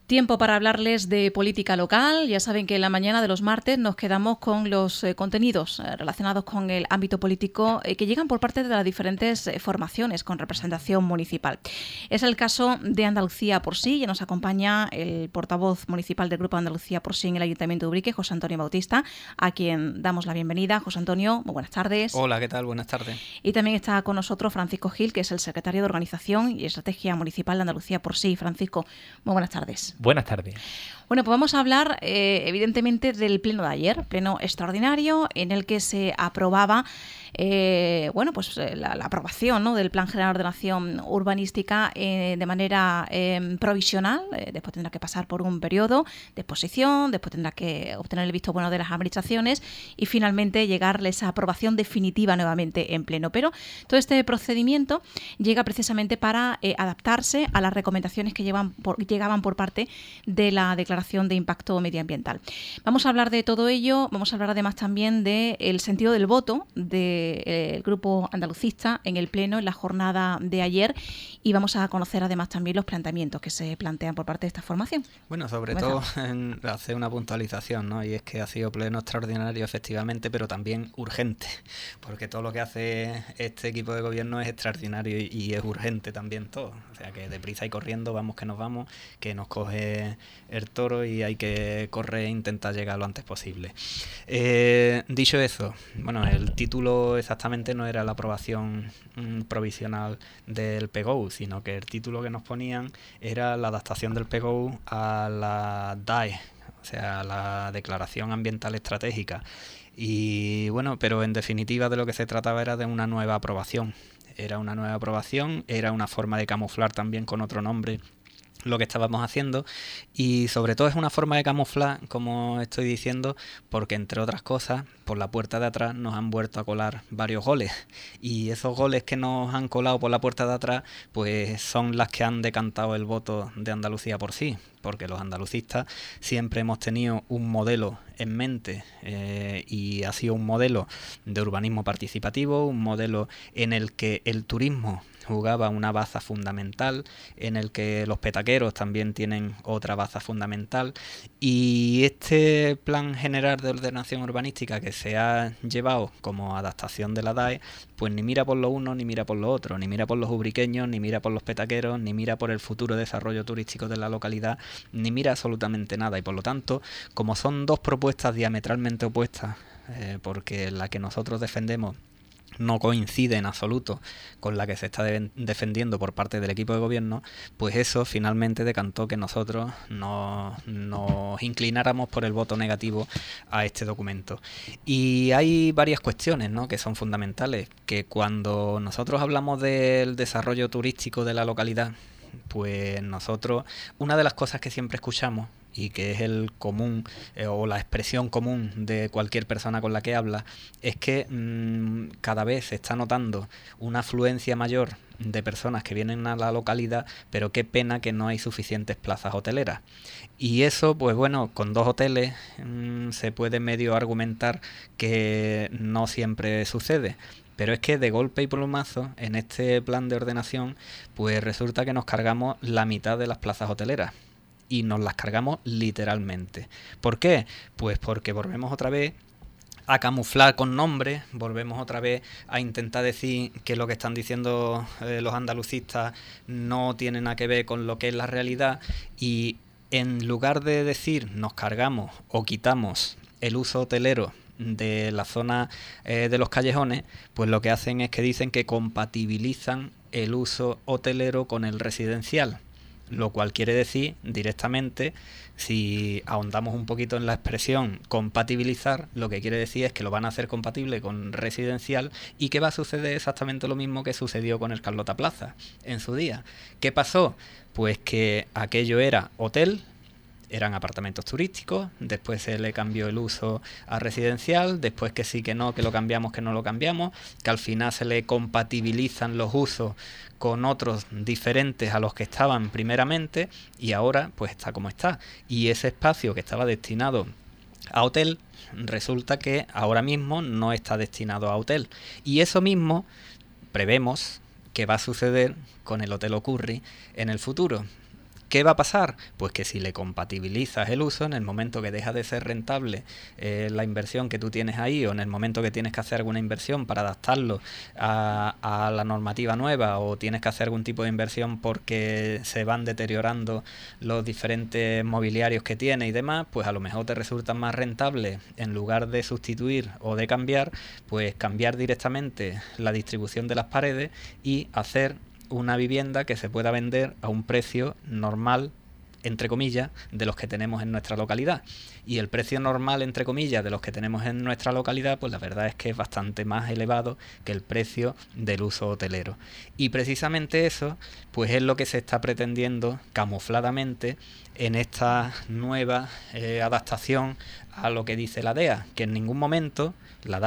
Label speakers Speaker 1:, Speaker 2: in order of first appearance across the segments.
Speaker 1: Tiempo para hablarles de política local. Ya saben que en la mañana de los martes nos quedamos con los contenidos relacionados con el ámbito político que llegan por parte de las diferentes formaciones con representación municipal. Es el caso de Andalucía por sí. Ya nos acompaña el portavoz municipal del Grupo Andalucía por sí en el Ayuntamiento de Ubrique, José Antonio Bautista, a quien damos la bienvenida. José Antonio, muy buenas tardes.
Speaker 2: Hola, ¿qué tal? Buenas tardes.
Speaker 1: Y también está con nosotros Francisco Gil, que es el secretario de Organización y Estrategia Municipal de Andalucía por sí. Francisco, muy buenas tardes.
Speaker 3: Buenas tardes.
Speaker 1: Bueno, pues vamos a hablar evidentemente del pleno de ayer, pleno extraordinario en el que se aprobaba la aprobación, ¿no?, del Plan General de Ordenación Urbanística de manera provisional. Después tendrá que pasar por un periodo de exposición, después tendrá que obtener el visto bueno de las administraciones y finalmente llegar a esa aprobación definitiva nuevamente en pleno. Pero todo este procedimiento llega precisamente para adaptarse a las recomendaciones que llegaban por parte de la Declaración de Impacto Medioambiental. Vamos a hablar de todo ello, vamos a hablar además también del sentido del voto del Grupo Andalucista en el Pleno en la jornada de ayer y vamos a conocer además también los planteamientos que se plantean por parte de esta formación.
Speaker 2: Bueno, sobre todo hacer una puntualización, ¿no? Y es que ha sido pleno extraordinario efectivamente, pero también urgente, porque todo lo que hace este equipo de gobierno es extraordinario y es urgente también todo. O sea que deprisa y corriendo vamos, que nos coge el toro y hay que correr e intentar llegar lo antes posible. Dicho eso, bueno, el título exactamente no era la aprobación provisional del PGOU, sino que el título que nos ponían era la adaptación del PGOU a la DAE, o sea, la Declaración Ambiental Estratégica. Y bueno, pero en definitiva de lo que se trataba era de una nueva aprobación. Era una nueva aprobación, era una forma de camuflar también con otro nombre lo que estábamos haciendo y sobre todo es una forma de camuflar, como estoy diciendo, porque entre otras cosas por la puerta de atrás nos han vuelto a colar varios goles y esos goles que nos han colado por la puerta de atrás pues son las que han decantado el voto de Andalucía por sí, porque los andalucistas siempre hemos tenido un modelo en mente y ha sido un modelo de urbanismo participativo, un modelo en el que el turismo jugaba una baza fundamental, en el que los petaqueros también tienen otra baza fundamental y este plan general de ordenación urbanística que se ha llevado como adaptación de la DAE pues ni mira por lo uno ni mira por lo otro, ni mira por los ubriqueños, ni mira por los petaqueros, ni mira por el futuro desarrollo turístico de la localidad, ni mira absolutamente nada y por lo tanto como son dos propuestas diametralmente opuestas porque la que nosotros defendemos no coincide en absoluto con la que se está defendiendo por parte del equipo de gobierno, pues eso finalmente decantó que nosotros nos inclináramos por el voto negativo a este documento. Y hay varias cuestiones, ¿no?, que son fundamentales, que cuando nosotros hablamos del desarrollo turístico de la localidad, pues nosotros, una de las cosas que siempre escuchamos y que es el común o la expresión común de cualquier persona con la que habla, es que cada vez se está notando una afluencia mayor de personas que vienen a la localidad, pero qué pena que no hay suficientes plazas hoteleras. Y eso, pues bueno, con 2 hoteles se puede medio argumentar que no siempre sucede. Pero es que de golpe y plumazo, en este plan de ordenación, pues resulta que nos cargamos la mitad de las plazas hoteleras. Y nos las cargamos literalmente. ¿Por qué? Pues porque volvemos otra vez a camuflar con nombres, volvemos otra vez a intentar decir que lo que están diciendo los andalucistas no tiene nada que ver con lo que es la realidad y en lugar de decir nos cargamos o quitamos el uso hotelero de la zona de los callejones, pues lo que hacen es que dicen que compatibilizan el uso hotelero con el residencial. Lo cual quiere decir directamente, si ahondamos un poquito en la expresión compatibilizar, lo que quiere decir es que lo van a hacer compatible con residencial y que va a suceder exactamente lo mismo que sucedió con el Carlota Plaza en su día. ¿Qué pasó? Pues que aquello era hotel, eran apartamentos turísticos, después se le cambió el uso a residencial, después que sí, que no, que lo cambiamos, que no lo cambiamos, que al final se le compatibilizan los usos con otros diferentes a los que estaban primeramente y ahora pues está como está. Y ese espacio que estaba destinado a hotel resulta que ahora mismo no está destinado a hotel. Y eso mismo prevemos que va a suceder con el Hotel Ocurri en el futuro. ¿Qué va a pasar? Pues que si le compatibilizas el uso, en el momento que deja de ser rentable la inversión que tú tienes ahí, o en el momento que tienes que hacer alguna inversión para adaptarlo a la normativa nueva, o tienes que hacer algún tipo de inversión porque se van deteriorando los diferentes mobiliarios que tiene y demás, pues a lo mejor te resulta más rentable, en lugar de sustituir o de cambiar, pues cambiar directamente la distribución de las paredes y hacer una vivienda que se pueda vender a un precio normal, entre comillas, de los que tenemos en nuestra localidad. Y el precio normal, entre comillas, de los que tenemos en nuestra localidad, pues la verdad es que es bastante más elevado que el precio del uso hotelero. Y precisamente eso, pues es lo que se está pretendiendo camufladamente en esta nueva adaptación a lo que dice la DAE, que en ningún momento la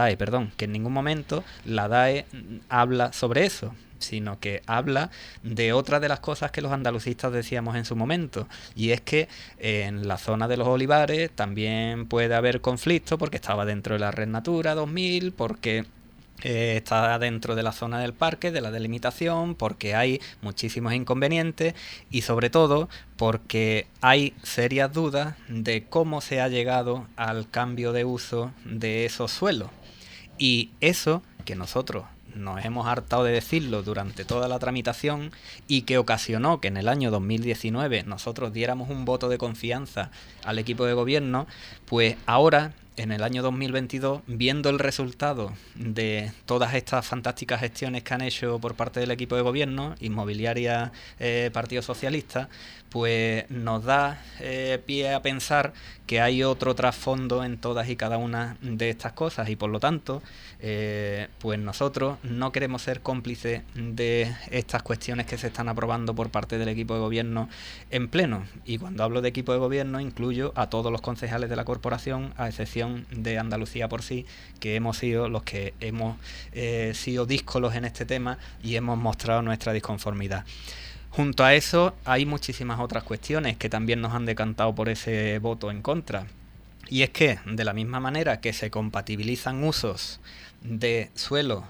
Speaker 2: DAE habla sobre eso, sino que habla de otra de las cosas que los andalucistas decíamos en su momento, y es que en la zona de los olivares también puede haber conflicto porque estaba dentro de la Red Natura 2000, porque está dentro de la zona del parque, de la delimitación, porque hay muchísimos inconvenientes y sobre todo porque hay serias dudas de cómo se ha llegado al cambio de uso de esos suelos. Y eso que nosotros nos hemos hartado de decirlo durante toda la tramitación y que ocasionó que en el año 2019 nosotros diéramos un voto de confianza al equipo de gobierno, pues ahora, en el año 2022, viendo el resultado de todas estas fantásticas gestiones que han hecho por parte del equipo de gobierno, Inmobiliaria Partido Socialista, pues nos da pie a pensar que hay otro trasfondo en todas y cada una de estas cosas y por lo tanto pues nosotros no queremos ser cómplices de estas cuestiones que se están aprobando por parte del equipo de gobierno en pleno. Y cuando hablo de equipo de gobierno incluyo a todos los concejales de la corporación, a excepción de Andalucía por sí, que hemos sido los que hemos sido díscolos en este tema y hemos mostrado nuestra disconformidad. Junto a eso hay muchísimas otras cuestiones que también nos han decantado por ese voto en contra. Y es que, de la misma manera que se compatibilizan usos de suelo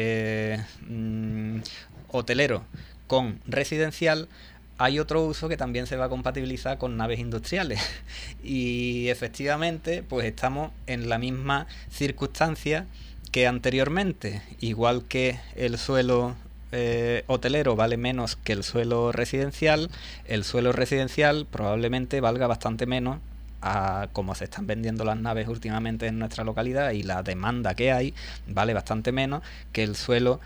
Speaker 2: hotelero con residencial, hay otro uso que también se va a compatibilizar con naves industriales. Y efectivamente, pues estamos en la misma circunstancia que anteriormente. Igual que el suelo hotelero vale menos que el suelo residencial probablemente valga bastante menos a como se están vendiendo las naves últimamente en nuestra localidad, y la demanda que hay vale bastante menos que el suelo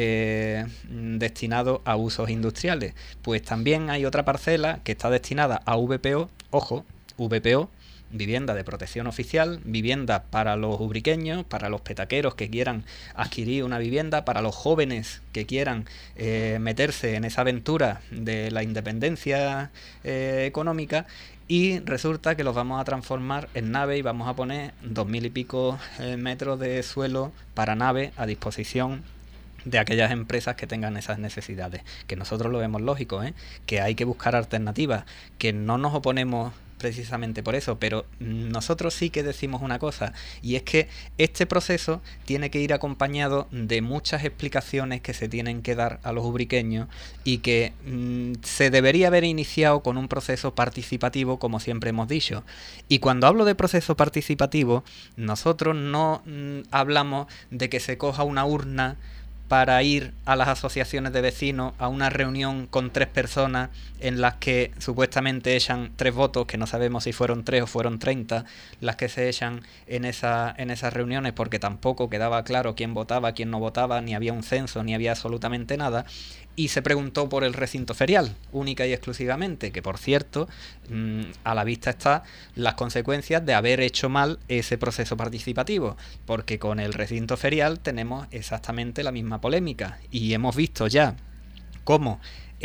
Speaker 2: destinado a usos industriales. Pues también hay otra parcela que está destinada a VPO, ojo, VPO, vivienda de protección oficial, vivienda para los ubriqueños, para los petaqueros que quieran adquirir una vivienda, para los jóvenes que quieran meterse en esa aventura de la independencia económica, y resulta que los vamos a transformar en nave y vamos a poner 2000 y pico metros de suelo para nave a disposición de aquellas empresas que tengan esas necesidades, que nosotros lo vemos lógico, que hay que buscar alternativas, que no nos oponemos precisamente por eso, pero nosotros sí que decimos una cosa, y es que este proceso tiene que ir acompañado de muchas explicaciones que se tienen que dar a los ubriqueños y que se debería haber iniciado con un proceso participativo, como siempre hemos dicho. Y cuando hablo de proceso participativo, nosotros no hablamos de que se coja una urna para ir a las asociaciones de vecinos a una reunión con 3 personas en las que supuestamente echan 3 votos, que no sabemos si fueron 3 o fueron 30 las que se echan en esas reuniones, porque tampoco quedaba claro quién votaba, quién no votaba, ni había un censo, ni había absolutamente nada. Y se preguntó por el recinto ferial, única y exclusivamente, que por cierto, a la vista está las consecuencias de haber hecho mal ese proceso participativo, porque con el recinto ferial tenemos exactamente la misma polémica, y hemos visto ya cómo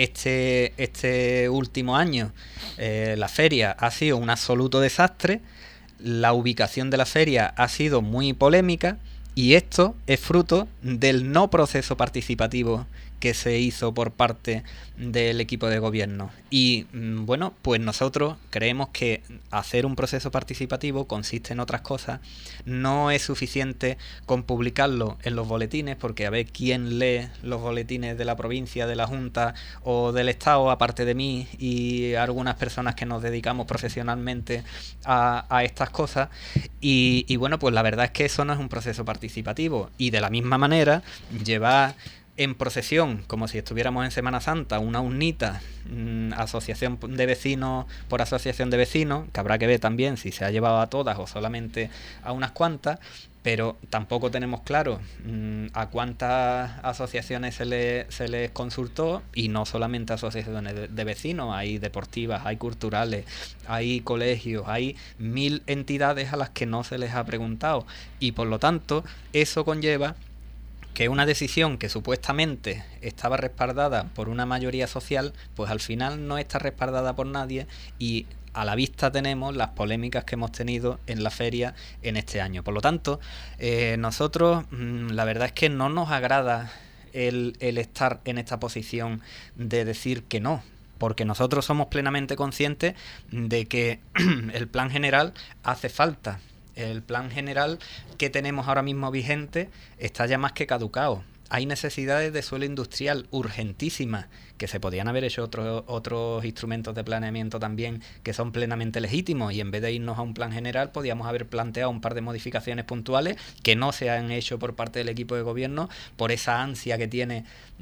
Speaker 2: este último año la feria ha sido un absoluto desastre, la ubicación de la feria ha sido muy polémica, y esto es fruto del no proceso participativo que se hizo por parte del equipo de gobierno. Y bueno, pues nosotros creemos que hacer un proceso participativo consiste en otras cosas. No es suficiente con publicarlo en los boletines, porque a ver quién lee los boletines de la provincia, de la Junta o del Estado, aparte de mí y algunas personas que nos dedicamos profesionalmente a estas cosas. Y bueno, pues la verdad es que eso no es un proceso participativo. Y de la misma manera, llevar en procesión, como si estuviéramos en Semana Santa, una urnita, asociación de vecinos por asociación de vecinos, que habrá que ver también si se ha llevado a todas o solamente a unas cuantas, pero tampoco tenemos claro a cuántas asociaciones se les consultó, y no solamente asociaciones de vecinos, hay deportivas, hay culturales, hay colegios, hay 1000 entidades a las que no se les ha preguntado, y por lo tanto eso conlleva que una decisión que supuestamente estaba respaldada por una mayoría social, pues al final no está respaldada por nadie, y a la vista tenemos las polémicas que hemos tenido en la feria en este año. Por lo tanto, nosotros la verdad es que no nos agrada el estar en esta posición de decir que no, porque nosotros somos plenamente conscientes de que el plan general hace falta. El plan general que tenemos ahora mismo vigente está ya más que caducado. Hay necesidades de suelo industrial urgentísimas, que se podían haber hecho otros instrumentos de planeamiento también que son plenamente legítimos, y en vez de irnos a un plan general podíamos haber planteado un par de modificaciones puntuales que no se han hecho por parte del equipo de gobierno por esa ansia que tiene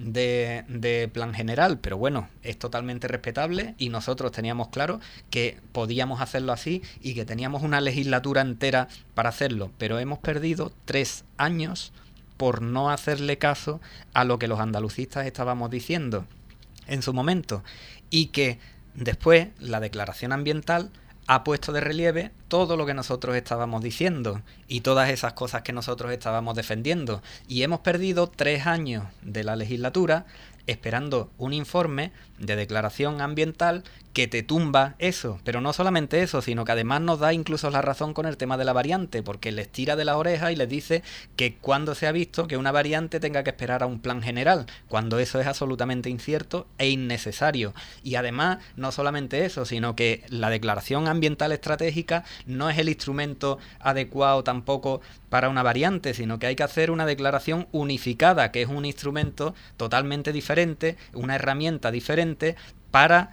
Speaker 2: de plan general. Pero bueno, es totalmente respetable, y nosotros teníamos claro que podíamos hacerlo así y que teníamos una legislatura entera para hacerlo, pero hemos perdido 3 años por no hacerle caso a lo que los andalucistas estábamos diciendo en su momento, y que después la declaración ambiental ha puesto de relieve todo lo que nosotros estábamos diciendo y todas esas cosas que nosotros estábamos defendiendo, y hemos perdido 3 años de la legislatura esperando un informe de declaración ambiental que te tumba eso. Pero no solamente eso, sino que además nos da incluso la razón con el tema de la variante, porque les tira de las orejas y les dice que cuando se ha visto que una variante tenga que esperar a un plan general, cuando eso es absolutamente incierto e innecesario. Y además, no solamente eso, sino que la declaración ambiental estratégica no es el instrumento adecuado tampoco para una variante, sino que hay que hacer una declaración unificada, que es un instrumento totalmente diferente, una herramienta diferente para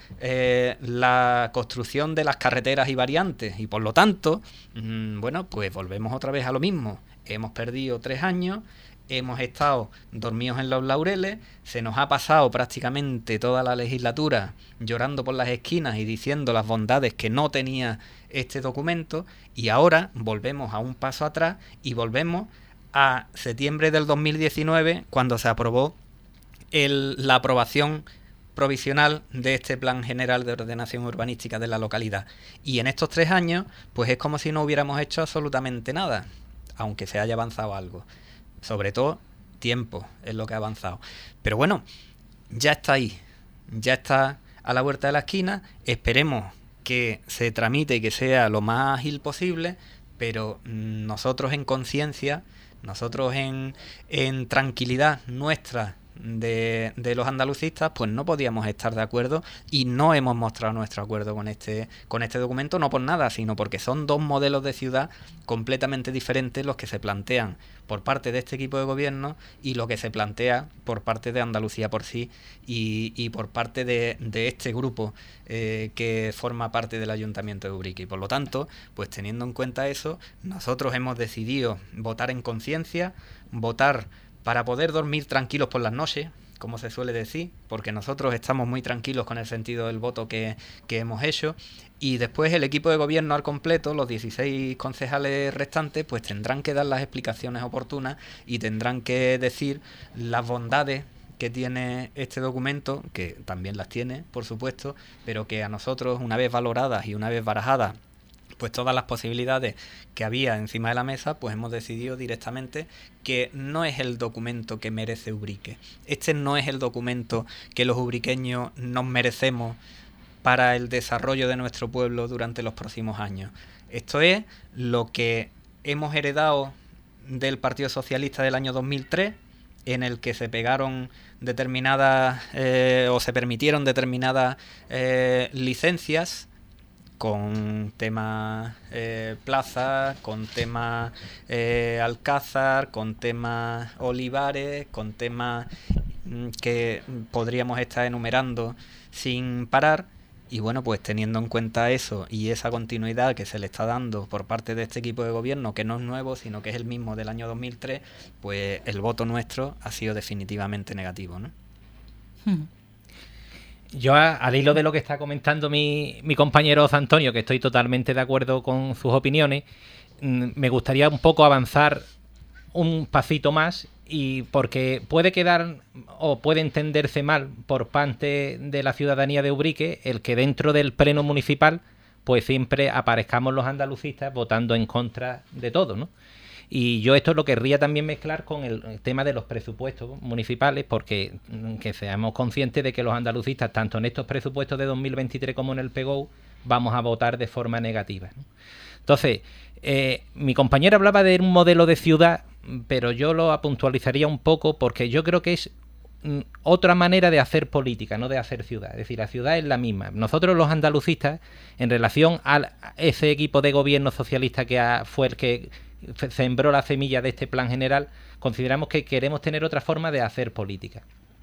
Speaker 2: la construcción de las carreteras y variantes. Y por lo tanto, bueno, pues volvemos otra vez a lo mismo. Hemos perdido 3 años, hemos estado dormidos en los laureles, se nos ha pasado prácticamente toda la legislatura llorando por las esquinas y diciendo las bondades que no tenía este documento, y ahora volvemos a un paso atrás y volvemos a septiembre del 2019, cuando se aprobó la aprobación provisional de este Plan General de Ordenación Urbanística de la localidad. Y en estos 3 años, pues es como si no hubiéramos hecho absolutamente nada, aunque se haya avanzado algo. Sobre todo, tiempo es lo que ha avanzado. Pero bueno, ya está ahí, ya está a la vuelta de la esquina. Esperemos que se tramite y que sea lo más ágil posible, pero nosotros en conciencia, nosotros en tranquilidad nuestra de los andalucistas, pues no podíamos estar de acuerdo, y no hemos mostrado nuestro acuerdo con este documento, no por nada, sino porque son 2 modelos de ciudad completamente diferentes los que se plantean por parte de este equipo de gobierno y lo que se plantea por parte de Andalucía por sí y por parte de este grupo que forma parte del Ayuntamiento de Ubrique. Y por lo tanto, pues teniendo en cuenta eso, nosotros hemos decidido votar en conciencia, votar para poder dormir tranquilos por las noches, como se suele decir, porque nosotros estamos muy tranquilos con el sentido del voto que hemos hecho, y después el equipo de gobierno al completo, los 16 concejales restantes, pues tendrán que dar las explicaciones oportunas y tendrán que decir las bondades que tiene este documento, que también las tiene, por supuesto, pero que a nosotros, una vez valoradas y una vez barajadas pues todas las posibilidades que había encima de la mesa, pues hemos decidido directamente que no es el documento que merece Ubrique. Este no es el documento que los ubriqueños nos merecemos para el desarrollo de nuestro pueblo durante los próximos años. Esto es lo que hemos heredado del Partido Socialista del año 2003, en el que se pegaron determinadas o se permitieron determinadas licencias con tema Plaza, con tema Alcázar, con temas Olivares, con temas que podríamos estar enumerando sin parar. Y bueno, pues teniendo en cuenta eso y esa continuidad que se le está dando por parte de este equipo de gobierno, que no es nuevo, sino que es el mismo del año 2003, pues el voto nuestro ha sido definitivamente negativo, ¿no?
Speaker 3: Yo, al hilo de lo que está comentando mi compañero José Antonio, que estoy totalmente de acuerdo con sus opiniones, me gustaría un poco avanzar un pasito más, y porque puede quedar o puede entenderse mal por parte de la ciudadanía de Ubrique el que dentro del pleno municipal pues siempre aparezcamos los andalucistas votando en contra de todo, ¿no? Y yo esto lo querría también mezclar con el tema de los presupuestos municipales, porque que seamos conscientes de que los andalucistas, tanto en estos presupuestos de 2023 como en el PGOU, vamos a votar de forma negativa, ¿no? Entonces, mi compañero hablaba de un modelo de ciudad, pero yo lo puntualizaría un poco porque yo creo que es otra manera de hacer política, no de hacer ciudad. Es decir, la ciudad es la misma. Nosotros los andalucistas, en relación a ese equipo de gobierno socialista que fue el que sembró la semilla de este plan general, consideramos que queremos tener otra forma de hacer política.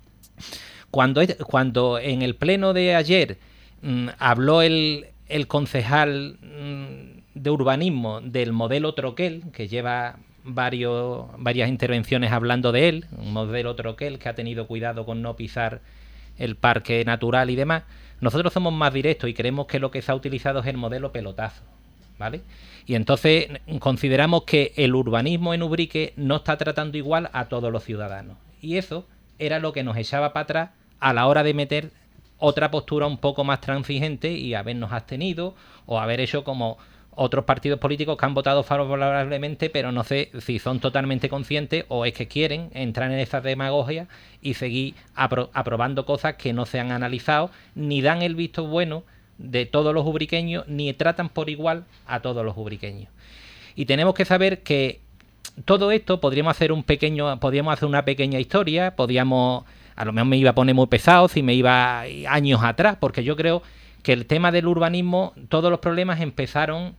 Speaker 3: Cuando en el pleno de ayer habló el concejal de urbanismo del modelo Troquel, que lleva varias intervenciones hablando de él, un modelo Troquel que ha tenido cuidado con no pisar el parque natural y demás, nosotros somos más directos y creemos que lo que se ha utilizado es el modelo pelotazo, ¿vale? Y entonces consideramos que el urbanismo en Ubrique no está tratando igual a todos los ciudadanos. Y eso era lo que nos echaba para atrás a la hora de meter otra postura un poco más transigente y habernos abstenido o haber hecho como otros partidos políticos que han votado favorablemente, pero no sé si son totalmente conscientes o es que quieren entrar en esa demagogia y seguir aprobando cosas que no se han analizado, ni dan el visto bueno de todos los ubriqueños, ni tratan por igual a todos los ubriqueños. Y tenemos que saber que todo esto podríamos hacer una pequeña historia, a lo mejor me iba a poner muy pesado si me iba años atrás, porque yo creo que el tema del urbanismo, todos los problemas empezaron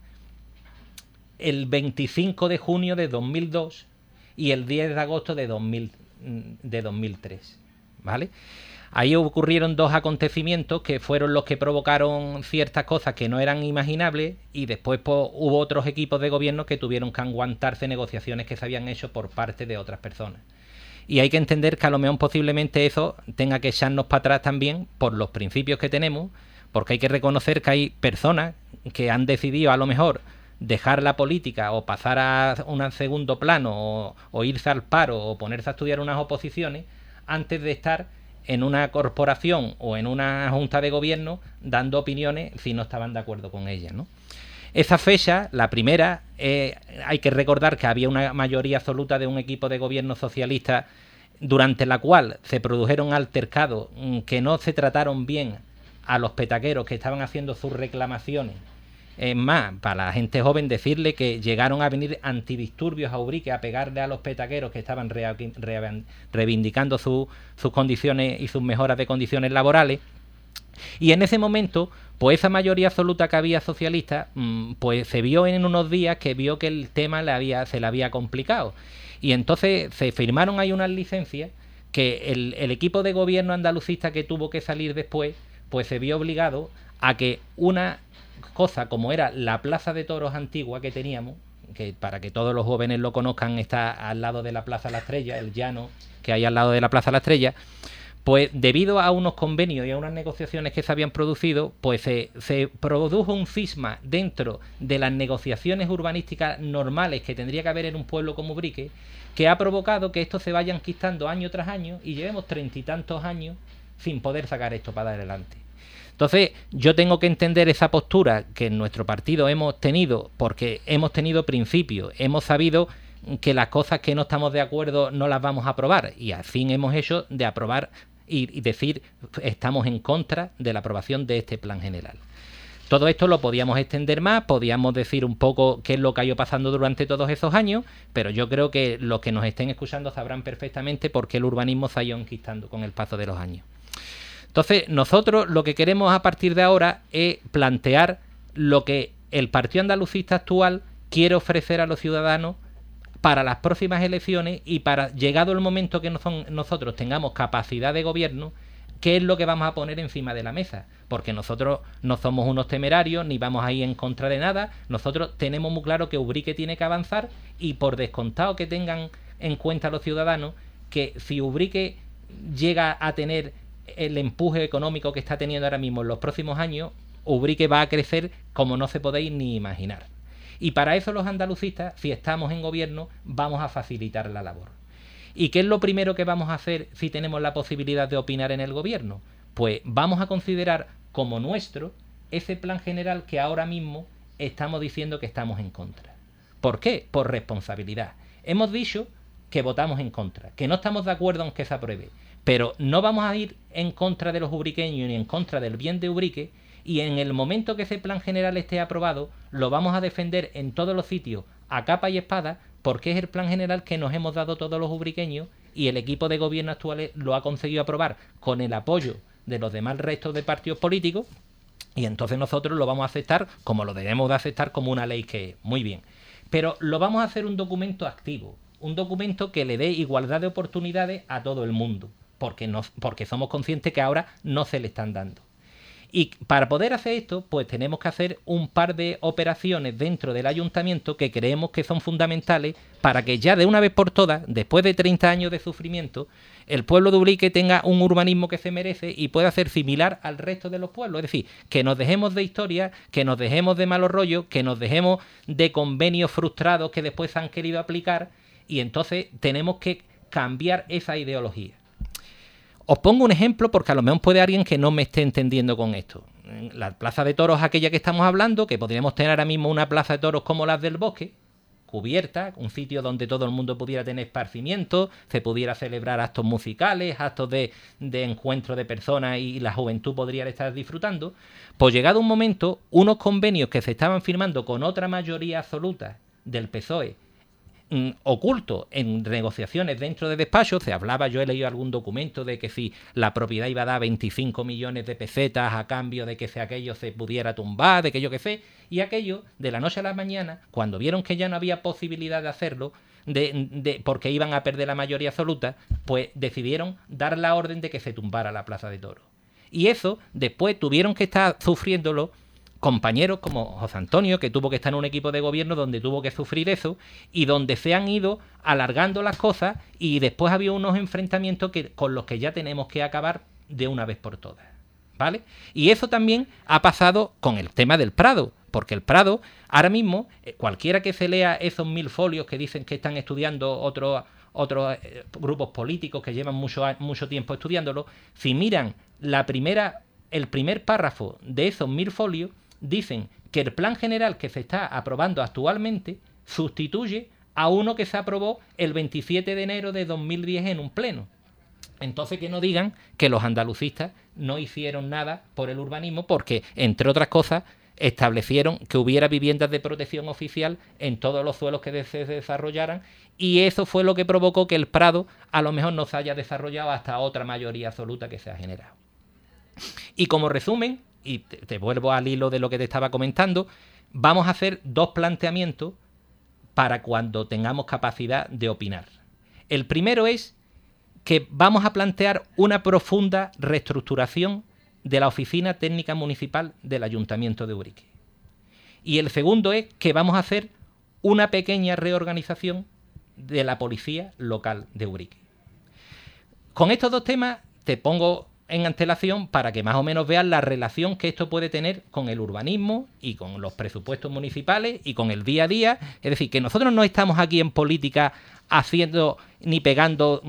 Speaker 3: el 25 de junio de 2002 y el 10 de agosto de 2003, ¿vale? Ahí ocurrieron dos acontecimientos que fueron los que provocaron ciertas cosas que no eran imaginables y después hubo otros equipos de gobierno que tuvieron que aguantarse negociaciones que se habían hecho por parte de otras personas. Y hay que entender que a lo mejor posiblemente eso tenga que echarnos para atrás también por los principios que tenemos, porque hay que reconocer que hay personas que han decidido a lo mejor dejar la política o pasar a un segundo plano o irse al paro o ponerse a estudiar unas oposiciones antes de estar en una corporación o en una junta de gobierno dando opiniones si no estaban de acuerdo con ellas, ¿no? Esa fecha, la primera, hay que recordar que había una mayoría absoluta de un equipo de gobierno socialista durante la cual se produjeron altercados que no se trataron bien a los petaqueros que estaban haciendo sus reclamaciones. Es más, para la gente joven decirle que llegaron a venir antidisturbios a Ubrique a pegarle a los petaqueros que estaban reivindicando sus condiciones y sus mejoras de condiciones laborales. Y en ese momento, pues esa mayoría absoluta que había socialista, pues se vio en unos días que vio que el tema se le había complicado. Y entonces se firmaron ahí unas licencias que el equipo de gobierno andalucista que tuvo que salir después, pues se vio obligado a que una cosa como era la Plaza de Toros antigua que teníamos, que para que todos los jóvenes lo conozcan está al lado de la Plaza La Estrella, el llano que hay al lado de la Plaza La Estrella, pues debido a unos convenios y a unas negociaciones que se habían producido, pues se produjo un cisma dentro de las negociaciones urbanísticas normales que tendría que haber en un pueblo como Ubrique, que ha provocado que esto se vaya enquistando año tras año y llevemos 30 y tantos años sin poder sacar esto para adelante. Entonces, yo tengo que entender esa postura que en nuestro partido hemos tenido, porque hemos tenido principios, hemos sabido que las cosas que no estamos de acuerdo no las vamos a aprobar, y al fin hemos hecho de aprobar y decir estamos en contra de la aprobación de este plan general. Todo esto lo podíamos extender más, podíamos decir un poco qué es lo que ha ido pasando durante todos esos años, pero yo creo que los que nos estén escuchando sabrán perfectamente por qué el urbanismo se ha ido enquistando con el paso de los años. Entonces, nosotros lo que queremos a partir de ahora es plantear lo que el Partido Andalucista actual quiere ofrecer a los ciudadanos para las próximas elecciones y para, llegado el momento que nosotros tengamos capacidad de gobierno, qué es lo que vamos a poner encima de la mesa. Porque nosotros no somos unos temerarios ni vamos a ir en contra de nada. Nosotros tenemos muy claro que Ubrique tiene que avanzar y por descontado que tengan en cuenta los ciudadanos que si Ubrique llega a tener el empuje económico que está teniendo ahora mismo en los próximos años, Ubrique va a crecer como no se podéis ni imaginar. Y para eso los andalucistas, si estamos en gobierno, vamos a facilitar la labor. ¿Y qué es lo primero que vamos a hacer si tenemos la posibilidad de opinar en el gobierno? Pues vamos a considerar como nuestro ese plan general que ahora mismo estamos diciendo que estamos en contra. ¿Por qué? Por responsabilidad. Hemos dicho que votamos en contra, que no estamos de acuerdo en que se apruebe, pero no vamos a ir en contra de los ubriqueños ni en contra del bien de Ubrique, y en el momento que ese plan general esté aprobado, lo vamos a defender en todos los sitios, a capa y espada, porque es el plan general que nos hemos dado todos los ubriqueños y el equipo de gobierno actual lo ha conseguido aprobar con el apoyo de los demás restos de partidos políticos, y entonces nosotros lo vamos a aceptar como lo debemos de aceptar, como una ley que es. Muy bien. Pero lo vamos a hacer un documento activo, un documento que le dé igualdad de oportunidades a todo el mundo, porque somos conscientes que ahora no se le están dando. Y para poder hacer esto, pues tenemos que hacer un par de operaciones dentro del ayuntamiento que creemos que son fundamentales para que ya de una vez por todas, después de 30 años de sufrimiento, el pueblo de Ubrique tenga un urbanismo que se merece y pueda ser similar al resto de los pueblos. Es decir, que nos dejemos de historia, que nos dejemos de malos rollos, que nos dejemos de convenios frustrados que después se han querido aplicar, y entonces tenemos que cambiar esa ideología. Os pongo un ejemplo porque a lo mejor puede alguien que no me esté entendiendo con esto. La plaza de toros, aquella que estamos hablando, que podríamos tener ahora mismo una plaza de toros como las del Bosque, cubierta, un sitio donde todo el mundo pudiera tener esparcimiento, se pudiera celebrar actos musicales, actos de encuentro de personas y la juventud podría estar disfrutando. Pues llegado un momento, unos convenios que se estaban firmando con otra mayoría absoluta del PSOE, oculto en negociaciones dentro de despachos, se hablaba, yo he leído algún documento de que si la propiedad iba a dar 25 millones de pesetas a cambio de que si aquello se pudiera tumbar, de que yo qué sé, y aquello de la noche a la mañana, cuando vieron que ya no había posibilidad de hacerlo, porque iban a perder la mayoría absoluta, pues decidieron dar la orden de que se tumbara la plaza de toros. Y eso después tuvieron que estar sufriéndolo compañeros como José Antonio, que tuvo que estar en un equipo de gobierno donde tuvo que sufrir eso y donde se han ido alargando las cosas, y después había unos enfrentamientos con los que ya tenemos que acabar de una vez por todas, ¿vale? Y eso también ha pasado con el tema del Prado, porque el Prado, ahora mismo, cualquiera que se lea esos 1000 folios que dicen que están estudiando otros grupos políticos que llevan mucho tiempo estudiándolo, si miran el primer párrafo de esos 1000 folios, dicen que el plan general que se está aprobando actualmente sustituye a uno que se aprobó el 27 de enero de 2010 en un pleno. Entonces que no digan que los andalucistas no hicieron nada por el urbanismo, porque, entre otras cosas, establecieron que hubiera viviendas de protección oficial en todos los suelos que se desarrollaran, y eso fue lo que provocó que el Prado a lo mejor no se haya desarrollado hasta otra mayoría absoluta que se ha generado. Y como resumen, y te vuelvo al hilo de lo que te estaba comentando, vamos a hacer 2 planteamientos para cuando tengamos capacidad de opinar. El primero es que vamos a plantear una profunda reestructuración de la Oficina Técnica Municipal del Ayuntamiento de Ubrique. Y el segundo es que vamos a hacer una pequeña reorganización de la Policía Local de Ubrique. Con estos 2 temas te pongo en antelación para que más o menos vean la relación que esto puede tener con el urbanismo y con los presupuestos municipales y con el día a día. Es decir, que nosotros no estamos aquí en política haciendo ni pegando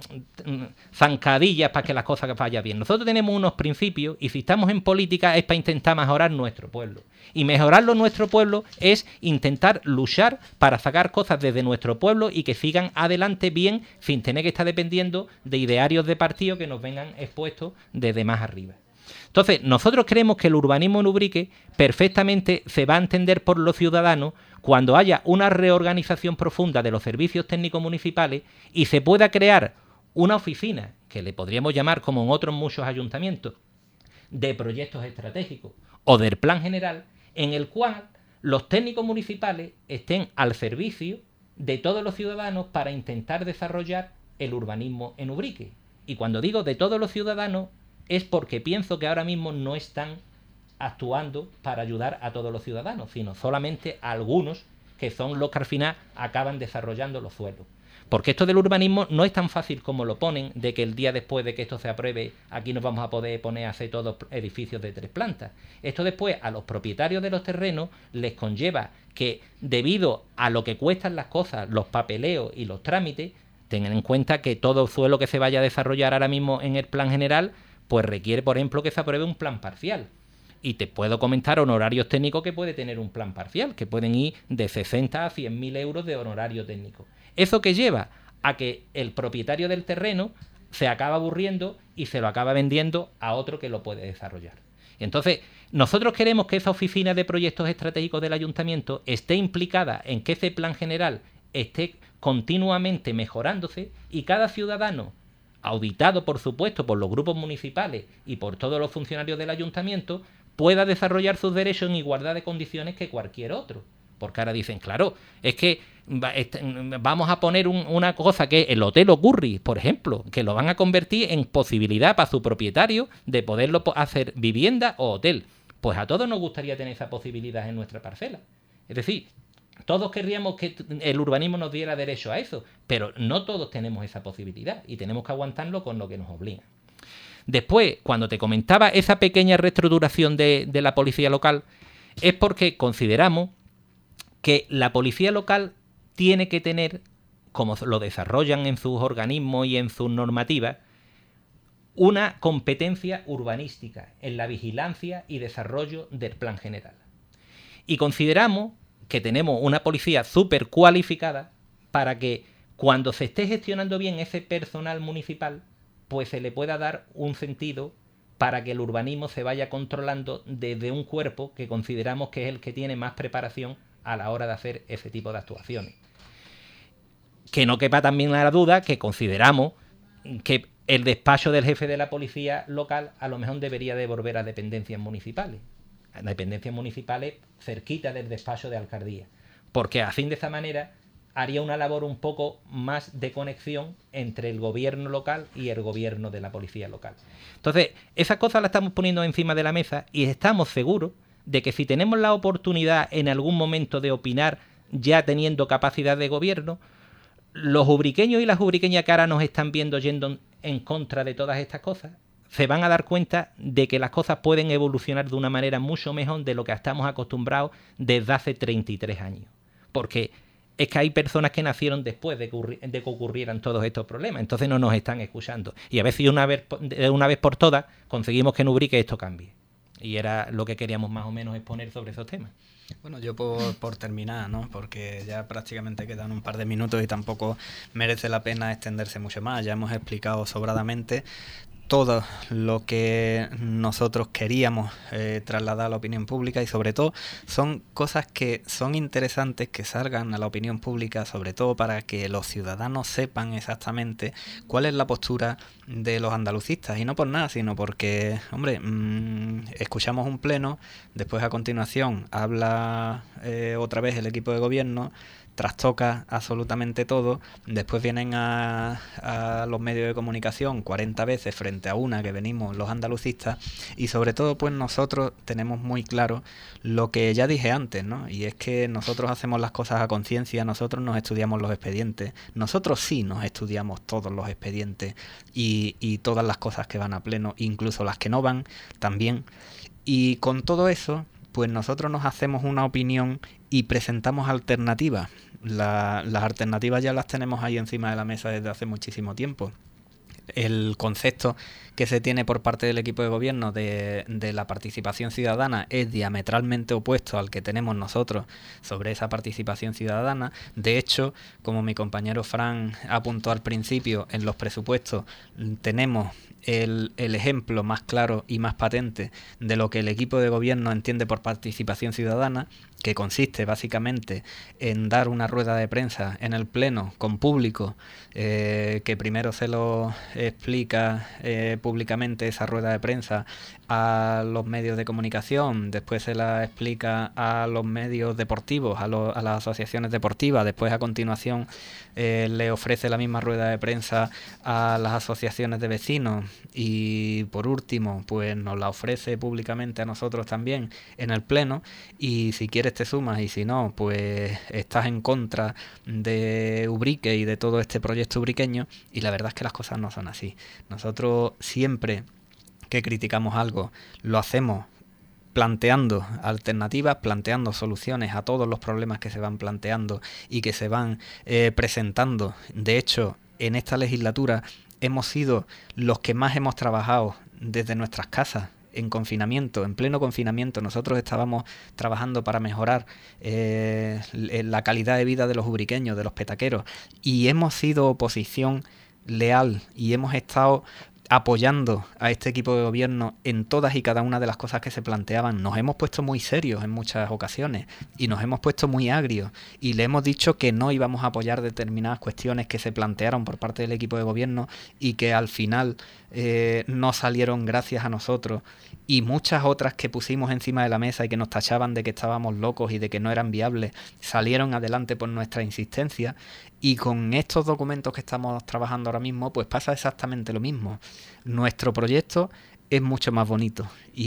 Speaker 3: zancadillas para que las cosas vayan bien. Nosotros tenemos unos principios, y si estamos en política es para intentar mejorar nuestro pueblo. Y mejorarlo nuestro pueblo es intentar luchar para sacar cosas desde nuestro pueblo y que sigan adelante bien, sin tener que estar dependiendo de idearios de partido que nos vengan expuestos desde más arriba. Entonces, nosotros creemos que el urbanismo en Ubrique perfectamente se va a entender por los ciudadanos cuando haya una reorganización profunda de los servicios técnicos municipales y se pueda crear una oficina, que le podríamos llamar, como en otros muchos ayuntamientos, de proyectos estratégicos o del plan general, en el cual los técnicos municipales estén al servicio de todos los ciudadanos para intentar desarrollar el urbanismo en Ubrique. Y cuando digo de todos los ciudadanos es porque pienso que ahora mismo no están actuando para ayudar a todos los ciudadanos, sino solamente a algunos que son los que al final acaban desarrollando los suelos. Porque esto del urbanismo no es tan fácil como lo ponen, de que el día después de que esto se apruebe, aquí nos vamos a poder poner a hacer todos edificios de 3 plantas. Esto después a los propietarios de los terrenos les conlleva que, debido a lo que cuestan las cosas, los papeleos y los trámites, tengan en cuenta que todo suelo que se vaya a desarrollar ahora mismo en el plan general, pues requiere, por ejemplo, que se apruebe un plan parcial. Y te puedo comentar honorarios técnicos que puede tener un plan parcial, que pueden ir de 60 a 100.000 euros de honorario técnico. ¿Eso que lleva? A que el propietario del terreno se acaba aburriendo y se lo acaba vendiendo a otro que lo puede desarrollar. Entonces, nosotros queremos que esa oficina de proyectos estratégicos del ayuntamiento esté implicada en que ese plan general esté continuamente mejorándose y cada ciudadano, auditado por supuesto por los grupos municipales y por todos los funcionarios del ayuntamiento, pueda desarrollar sus derechos en igualdad de condiciones que cualquier otro. Porque ahora dicen, claro, es que vamos a poner una cosa que el Hotel Ocurri, por ejemplo, que lo van a convertir en posibilidad para su propietario de poderlo hacer vivienda o hotel. Pues a todos nos gustaría tener esa posibilidad en nuestra parcela. Es decir, todos querríamos que el urbanismo nos diera derecho a eso, pero no todos tenemos esa posibilidad y tenemos que aguantarlo con lo que nos obliga. Después, cuando te comentaba esa pequeña reestructuración de la policía local, es porque consideramos que la policía local tiene que tener, como lo desarrollan en sus organismos y en sus normativas, una competencia urbanística en la vigilancia y desarrollo del plan general. Y consideramos que tenemos una policía súper cualificada para que cuando se esté gestionando bien ese personal municipal, pues se le pueda dar un sentido para que el urbanismo se vaya controlando desde un cuerpo que consideramos que es el que tiene más preparación a la hora de hacer ese tipo de actuaciones. Que no quepa también la duda que consideramos que el despacho del jefe de la policía local a lo mejor debería de volver a dependencias municipales cerquita del despacho de alcaldía, porque así de esa manera haría una labor un poco más de conexión entre el gobierno local y el gobierno de la policía local. Entonces, esas cosas las estamos poniendo encima de la mesa y estamos seguros de que si tenemos la oportunidad en algún momento de opinar ya teniendo capacidad de gobierno, los ubriqueños y las ubriqueñas que ahora nos están viendo yendo en contra de todas estas cosas, se van a dar cuenta de que las cosas pueden evolucionar de una manera mucho mejor de lo que estamos acostumbrados desde hace 33 años. Porque es que hay personas que nacieron después de que ocurrieran todos estos problemas, entonces no nos están escuchando. Y a ver si una vez por todas conseguimos que en Ubrique esto cambie. Y era lo que queríamos más o menos exponer sobre esos temas.
Speaker 2: Bueno, yo por terminar, ¿no? Porque ya prácticamente quedan un par de minutos y tampoco merece la pena extenderse mucho más. Ya hemos explicado sobradamente todo lo que nosotros queríamos trasladar a la opinión pública y sobre todo son cosas que son interesantes que salgan a la opinión pública, sobre todo para que los ciudadanos sepan exactamente cuál es la postura de los andalucistas y no por nada, sino porque, hombre, escuchamos un pleno, después a continuación habla otra vez el equipo de gobierno, trastoca absolutamente todo, después vienen a los medios de comunicación 40 veces frente a una que venimos los andalucistas y sobre todo pues nosotros tenemos muy claro lo que ya dije antes, ¿no? Y es que nosotros hacemos las cosas a conciencia, nosotros nos estudiamos los expedientes, nosotros sí nos estudiamos todos los expedientes y todas las cosas que van a pleno, incluso las que no van también, y con todo eso pues nosotros nos hacemos una opinión y presentamos alternativas. Las alternativas ya las tenemos ahí encima de la mesa desde hace muchísimo tiempo. El concepto que se tiene por parte del equipo de gobierno de la participación ciudadana es diametralmente opuesto al que tenemos nosotros sobre esa participación ciudadana. De hecho, como mi compañero Fran apuntó al principio, en los presupuestos tenemos el ejemplo más claro y más patente de lo que el equipo de gobierno entiende por participación ciudadana, que consiste básicamente en dar una rueda de prensa en el Pleno con público, que primero se lo explica públicamente esa rueda de prensa a los medios de comunicación, después se la explica a los medios deportivos, a las asociaciones deportivas, después a continuación le ofrece la misma rueda de prensa a las asociaciones de vecinos y por último pues nos la ofrece públicamente a nosotros también en el Pleno, y si quieres te sumas y si no pues estás en contra de Ubrique y de todo este proyecto ubriqueño, y la verdad es que las cosas no son así. Nosotros siempre que criticamos algo lo hacemos planteando alternativas, planteando soluciones a todos los problemas que se van planteando y que se van presentando. De hecho, en esta legislatura hemos sido los que más hemos trabajado desde nuestras casas en confinamiento, en pleno confinamiento. Nosotros estábamos trabajando para mejorar la calidad de vida de los ubriqueños, de los petaqueros, y hemos sido oposición leal y hemos estado apoyando a este equipo de gobierno en todas y cada una de las cosas que se planteaban. Nos hemos puesto muy serios en muchas ocasiones y nos hemos puesto muy agrios y le hemos dicho que no íbamos a apoyar determinadas cuestiones que se plantearon por parte del equipo de gobierno y que al final no salieron gracias a nosotros, y muchas otras que pusimos encima de la mesa y que nos tachaban de que estábamos locos y de que no eran viables, salieron adelante por nuestra insistencia. Y con estos documentos que estamos trabajando ahora mismo, pues pasa exactamente lo mismo. Nuestro proyecto es mucho más bonito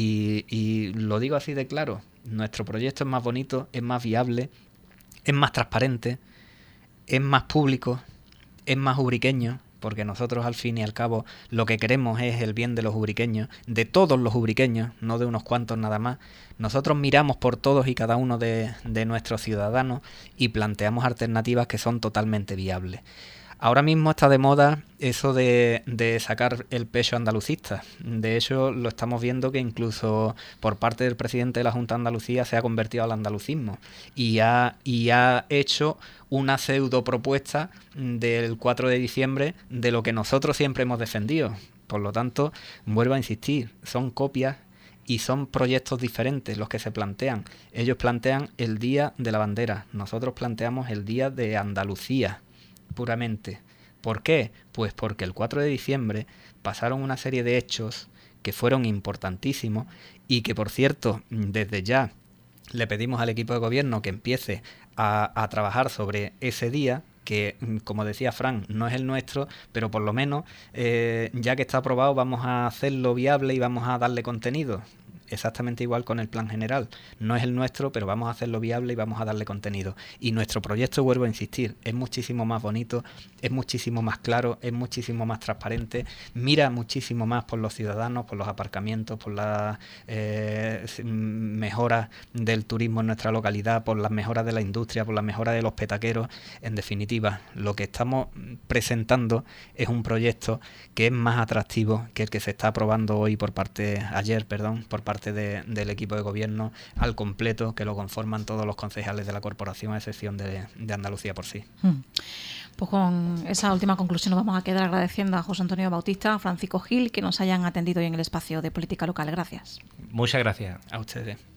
Speaker 2: y lo digo así de claro. Nuestro proyecto es más bonito, es más viable, es más transparente, es más público, es más ubriqueño, porque nosotros al fin y al cabo lo que queremos es el bien de los ubriqueños, de todos los ubriqueños, no de unos cuantos nada más. Nosotros miramos por todos y cada uno de nuestros ciudadanos y planteamos alternativas que son totalmente viables. Ahora mismo está de moda eso de sacar el pecho andalucista. De hecho, lo estamos viendo que incluso por parte del presidente de la Junta de Andalucía se ha convertido al andalucismo y ha hecho una pseudo propuesta del 4 de diciembre de lo que nosotros siempre hemos defendido. Por lo tanto, vuelvo a insistir, son copias y son proyectos diferentes los que se plantean. Ellos plantean el Día de la Bandera, nosotros planteamos el Día de Andalucía, puramente. ¿Por qué? Pues porque el 4 de diciembre pasaron una serie de hechos que fueron importantísimos y que, por cierto, desde ya le pedimos al equipo de gobierno que empiece a trabajar sobre ese día, que, como decía Fran, no es el nuestro, pero por lo menos, ya que está aprobado, vamos a hacerlo viable y vamos a darle contenido. Exactamente igual con el plan general. No es el nuestro, pero vamos a hacerlo viable y vamos a darle contenido. Y nuestro proyecto, vuelvo a insistir, es muchísimo más bonito, es muchísimo más claro, es muchísimo más transparente, mira muchísimo más por los ciudadanos, por los aparcamientos, por las mejoras del turismo en nuestra localidad, por las mejoras de la industria, por las mejoras de los petaqueros. En definitiva, lo que estamos presentando es un proyecto que es más atractivo que el que se está aprobando hoy por parte del equipo de gobierno al completo, que lo conforman todos los concejales de la corporación, a excepción de Andalucía por sí.
Speaker 1: Pues con esa última conclusión nos vamos a quedar agradeciendo a José Antonio Bautista, a Francisco Gil, que nos hayan atendido hoy en el espacio de Política Local. Gracias.
Speaker 3: Muchas gracias.
Speaker 2: A ustedes.